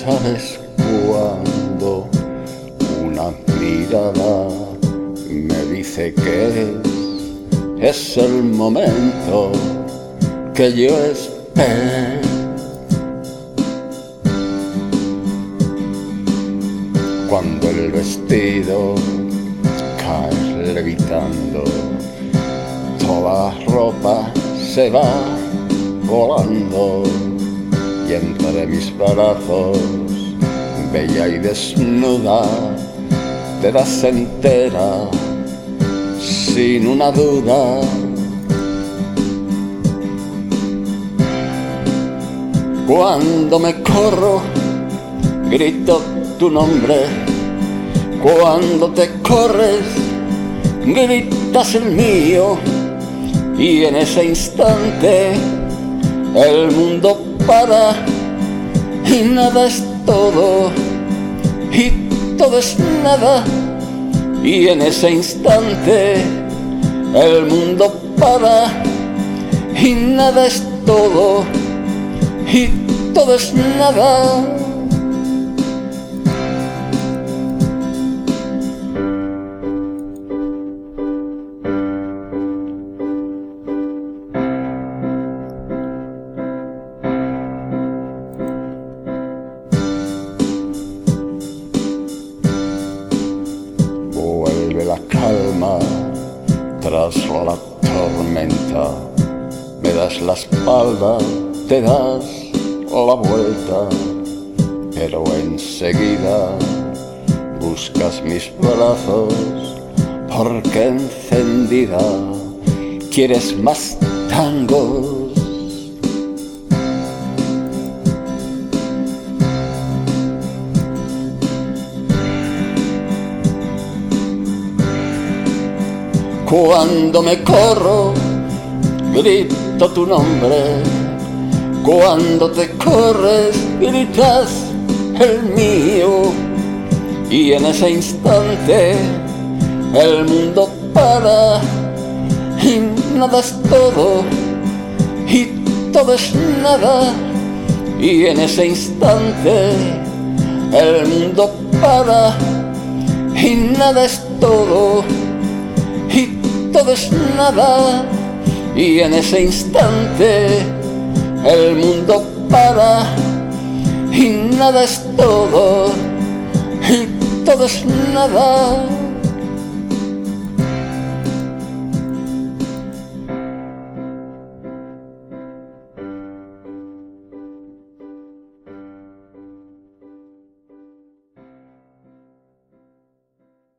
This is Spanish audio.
sabes cuando una mirada me dice que es el momento que yo esperé. Cuando el vestido cae levitando, toda la ropa se va volando y entre mis brazos, bella y desnuda, te das entera sin una duda. Cuando me corro, grito tu nombre. Cuando te corres, gritas el mío. Y en ese instante el mundo para y nada es todo y todo es nada. Y en ese instante el mundo para y nada es todo y todo es nada. Vuelve la calma tras la tormenta, me das la espalda, te das la vuelta, pero enseguida buscas mis brazos porque encendida quieres más tangos. Cuando me corro, grito tu nombre. Cuando te corres, gritas el mío. Y en ese instante el mundo para y nada es todo y todo es nada. Y en ese instante el mundo para y nada es todo y todo es nada. Y en ese instante el mundo para y nada es todo y todo es nada.